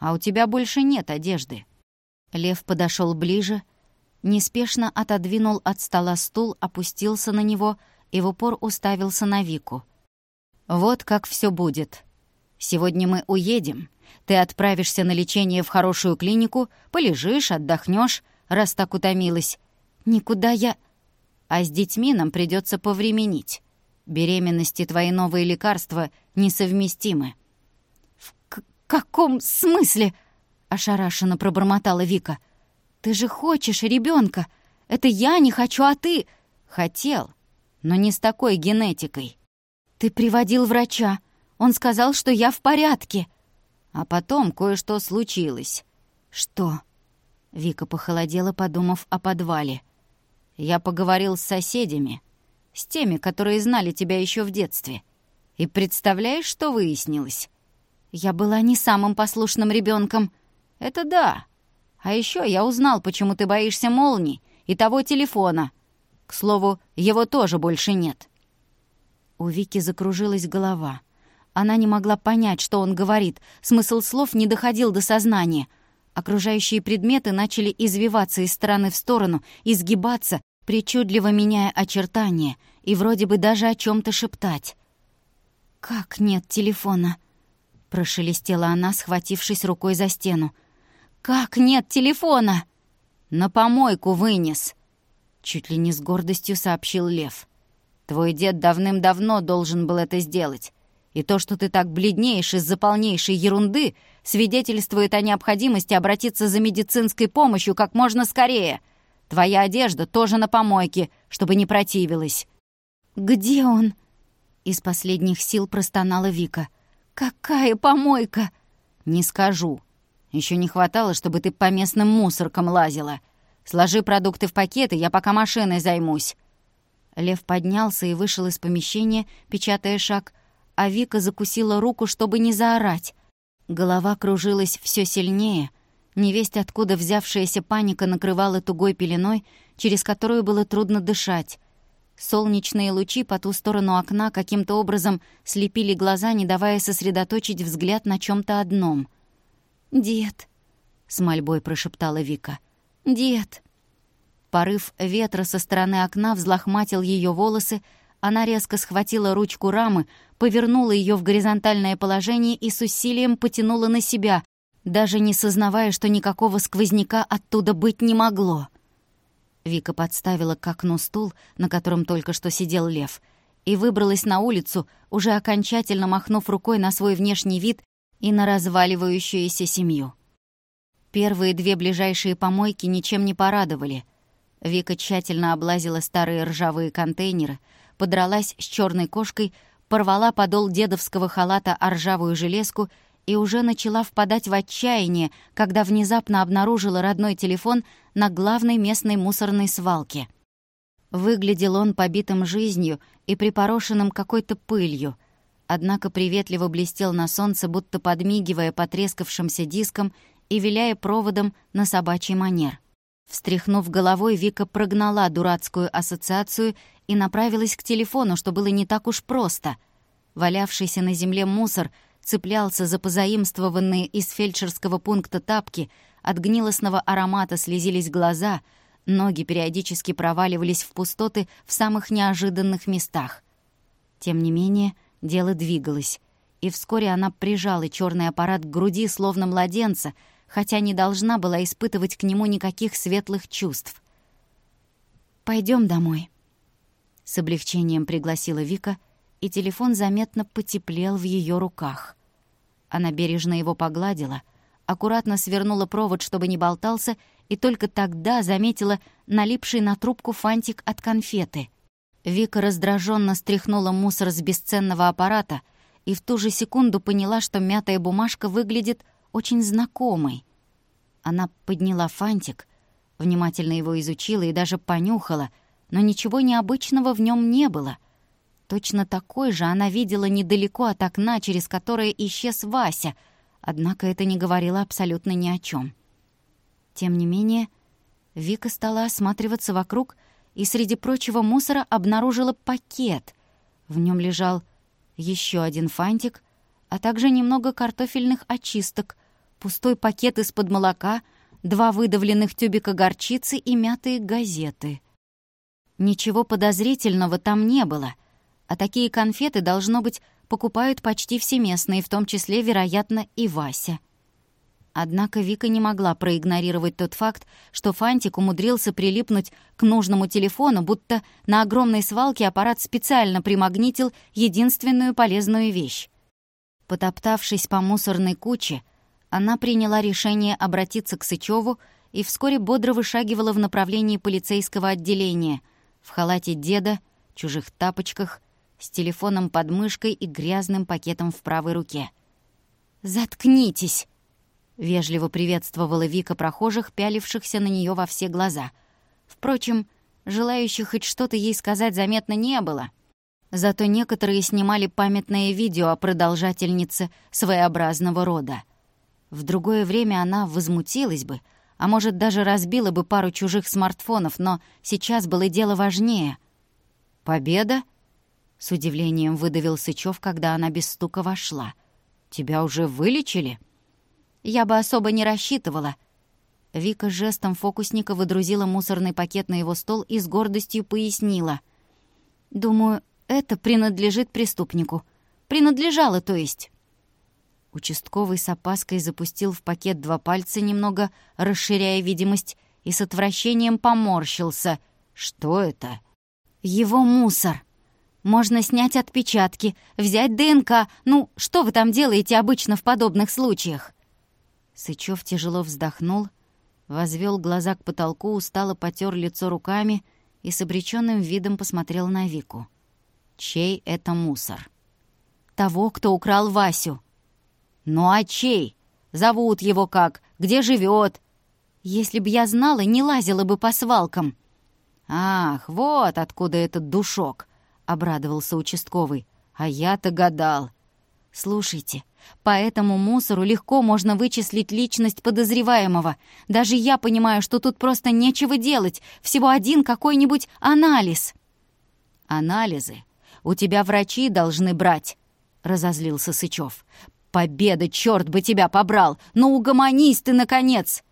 а у тебя больше нет одежды». Лев подошел ближе, неспешно отодвинул от стола стул, опустился на него и в упор уставился на Вику. «Вот как все будет. Сегодня мы уедем. Ты отправишься на лечение в хорошую клинику, полежишь, отдохнешь, раз так утомилась. Никуда я... А с детьми нам придется повременить. Беременности твои новые лекарства несовместимы». «В каком смысле?» — ошарашенно пробормотала Вика. «Ты же хочешь ребенка. Это я не хочу, а ты...» «Хотел, но не с такой генетикой». «Ты приводил врача. Он сказал, что я в порядке». «А потом кое-что случилось». «Что?» Вика похолодела, подумав о подвале. «Я поговорил с соседями, с теми, которые знали тебя еще в детстве. И представляешь, что выяснилось?» «Я была не самым послушным ребенком. «Это да. А еще я узнал, почему ты боишься молний и того телефона. К слову, его тоже больше нет». У Вики закружилась голова. Она не могла понять, что он говорит. Смысл слов не доходил до сознания. Окружающие предметы начали извиваться из стороны в сторону, изгибаться, причудливо меняя очертания, и вроде бы даже о чем-то шептать. «Как нет телефона?» — прошелестела она, схватившись рукой за стену. «Как нет телефона?» «На помойку вынес», — чуть ли не с гордостью сообщил Лев. «Твой дед давным-давно должен был это сделать. И то, что ты так бледнеешь из-за полнейшей ерунды, свидетельствует о необходимости обратиться за медицинской помощью как можно скорее. Твоя одежда тоже на помойке, чтобы не противилась». «Где он?» — из последних сил простонала Вика. «Какая помойка?» «Не скажу. Еще не хватало, чтобы ты по местным мусоркам лазила. Сложи продукты в пакеты, я пока машиной займусь». Лев поднялся и вышел из помещения, печатая шаг, а Вика закусила руку, чтобы не заорать. Голова кружилась все сильнее. Невесть откуда взявшаяся паника накрывала тугой пеленой, через которую было трудно дышать. Солнечные лучи по ту сторону окна каким-то образом слепили глаза, не давая сосредоточить взгляд на чем-то одном. «Дед», — с мольбой прошептала Вика, — «дед». Порыв ветра со стороны окна взлохматил ее волосы, она резко схватила ручку рамы, повернула ее в горизонтальное положение и с усилием потянула на себя, даже не сознавая, что никакого сквозняка оттуда быть не могло. Вика подставила к окну стул, на котором только что сидел Лев, и выбралась на улицу, уже окончательно махнув рукой на свой внешний вид и на разваливающуюся семью. Первые две ближайшие помойки ничем не порадовали. Вика тщательно облазила старые ржавые контейнеры, подралась с черной кошкой, порвала подол дедовского халата о ржавую железку и уже начала впадать в отчаяние, когда внезапно обнаружила родной телефон на главной местной мусорной свалке. Выглядел он побитым жизнью и припорошенным какой-то пылью, однако приветливо блестел на солнце, будто подмигивая потрескавшимся диском и виляя проводом на собачий манер. Встряхнув головой, Вика прогнала дурацкую ассоциацию и направилась к телефону, что было не так уж просто. Валявшийся на земле мусор цеплялся за позаимствованные из фельдшерского пункта тапки, от гнилостного аромата слезились глаза, ноги периодически проваливались в пустоты в самых неожиданных местах. Тем не менее, дело двигалось, и вскоре она прижала черный аппарат к груди, словно младенца, хотя не должна была испытывать к нему никаких светлых чувств. «Пойдем домой», — с облегчением пригласила Вика, и телефон заметно потеплел в ее руках. Она бережно его погладила, аккуратно свернула провод, чтобы не болтался, и только тогда заметила налипший на трубку фантик от конфеты. Вика раздраженно стряхнула мусор с бесценного аппарата и в ту же секунду поняла, что мятая бумажка выглядит очень знакомой. Она подняла фантик, внимательно его изучила и даже понюхала, но ничего необычного в нем не было. Точно такой же она видела недалеко от окна, через которое исчез Вася, однако это не говорило абсолютно ни о чем. Тем не менее, Вика стала осматриваться вокруг и среди прочего мусора обнаружила пакет. В нем лежал еще один фантик, а также немного картофельных очисток, пустой пакет из-под молока, 2 выдавленных тюбика горчицы и мятые газеты. Ничего подозрительного там не было, а такие конфеты, должно быть, покупают почти все местные, в том числе, вероятно, и Вася. Однако Вика не могла проигнорировать тот факт, что Фантик умудрился прилипнуть к нужному телефону, будто на огромной свалке аппарат специально примагнитил единственную полезную вещь. Потоптавшись по мусорной куче, она приняла решение обратиться к Сычеву и вскоре бодро вышагивала в направлении полицейского отделения, в халате деда, чужих тапочках, с телефоном под мышкой и грязным пакетом в правой руке. «Заткнитесь!» — вежливо приветствовала Вика прохожих, пялившихся на нее во все глаза. Впрочем, желающих хоть что-то ей сказать заметно не было. Зато некоторые снимали памятное видео о продолжательнице своеобразного рода. В другое время она возмутилась бы, а может, даже разбила бы пару чужих смартфонов, но сейчас было дело важнее. «Победа?» — с удивлением выдавил Сычев, когда она без стука вошла. «Тебя уже вылечили?» «Я бы особо не рассчитывала». Вика жестом фокусника выдрузила мусорный пакет на его стол и с гордостью пояснила. «Думаю, это принадлежит преступнику. Принадлежало, то есть». Участковый с опаской запустил в пакет 2 пальца, немного расширяя видимость, и с отвращением поморщился. «Что это?» «Его мусор. Можно снять отпечатки, взять ДНК. Ну, что вы там делаете обычно в подобных случаях?» Сычев тяжело вздохнул, возвел глаза к потолку, устало потер лицо руками и с обреченным видом посмотрел на Вику. «Чей это мусор?» «Того, кто украл Васю». «Ну а чей? Зовут его как? Где живет? «Если б я знала, не лазила бы по свалкам». «Ах, вот откуда этот душок», — обрадовался участковый. «А я-то гадал». «Слушайте, по этому мусору легко можно вычислить личность подозреваемого. Даже я понимаю, что тут просто нечего делать, всего один какой-нибудь анализ». «Анализы у тебя врачи должны брать», — разозлился Сычев. «Победа, черт бы тебя побрал! Ну угомонись ты, наконец!»